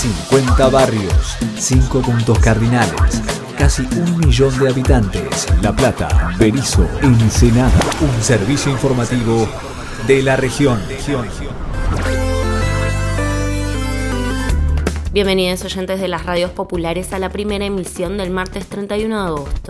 50 barrios, 5 puntos cardinales, casi 1 millón de habitantes. La Plata, Berisso, Ensenada. Un servicio informativo de la región. Bienvenidos oyentes de las radios populares a la primera emisión del martes 31 de agosto.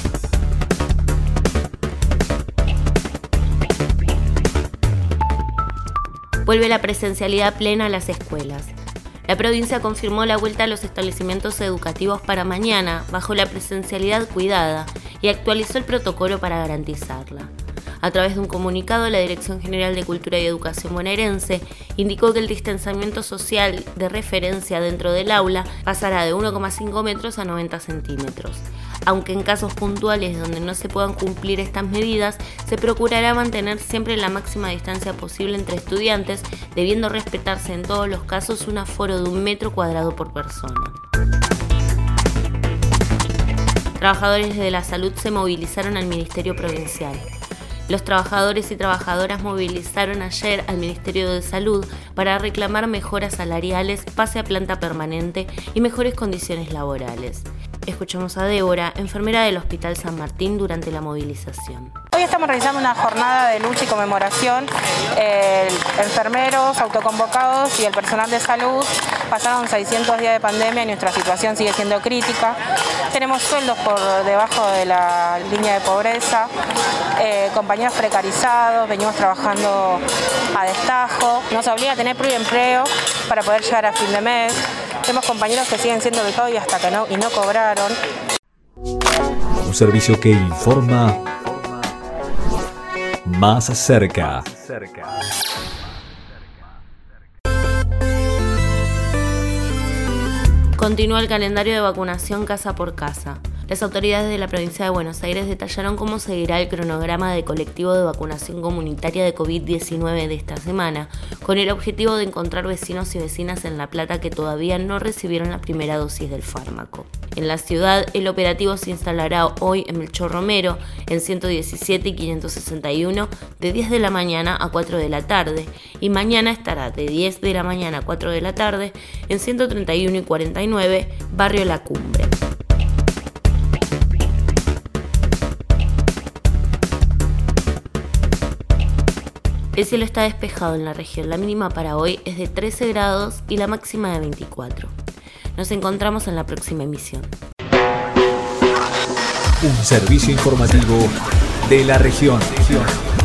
Vuelve la presencialidad plena a las escuelas. La provincia confirmó la vuelta a los establecimientos educativos para mañana, bajo la presencialidad cuidada, y actualizó el protocolo para garantizarla. A través de un comunicado, la Dirección General de Cultura y Educación bonaerense indicó que el distanciamiento social de referencia dentro del aula pasará de 1,5 metros a 90 centímetros. Aunque en casos puntuales donde no se puedan cumplir estas medidas, se procurará mantener siempre la máxima distancia posible entre estudiantes, debiendo respetarse en todos los casos un aforo de 1 metro cuadrado por persona. Trabajadores de la salud se movilizaron al Ministerio Provincial. Los trabajadores y trabajadoras movilizaron ayer al Ministerio de Salud para reclamar mejoras salariales, pase a planta permanente y mejores condiciones laborales. Escuchamos a Débora, enfermera del Hospital San Martín, durante la movilización. Hoy estamos realizando una jornada de lucha y conmemoración. Enfermeros, autoconvocados y el personal de salud pasaron 600 días de pandemia y nuestra situación sigue siendo crítica. Tenemos sueldos por debajo de la línea de pobreza, compañeros precarizados, venimos trabajando a destajo, nos obliga a tener pluriempleo para poder llegar a fin de mes. Tenemos compañeros que siguen siendo becados y hasta que no cobraron. Un servicio que informa más cerca. Continúa el calendario de vacunación casa por casa. Las autoridades de la provincia de Buenos Aires detallaron cómo seguirá el cronograma de colectivo de vacunación comunitaria de COVID-19 de esta semana, con el objetivo de encontrar vecinos y vecinas en La Plata que todavía no recibieron la primera dosis del fármaco. En la ciudad, el operativo se instalará hoy en Melchor Romero, en 117 y 561, de 10 de la mañana a 4 de la tarde, y mañana estará de 10 de la mañana a 4 de la tarde, en 131 y 49, Barrio La Cumbre. El cielo está despejado en la región. La mínima para hoy es de 13 grados y la máxima de 24. Nos encontramos en la próxima emisión. Un servicio informativo de la región.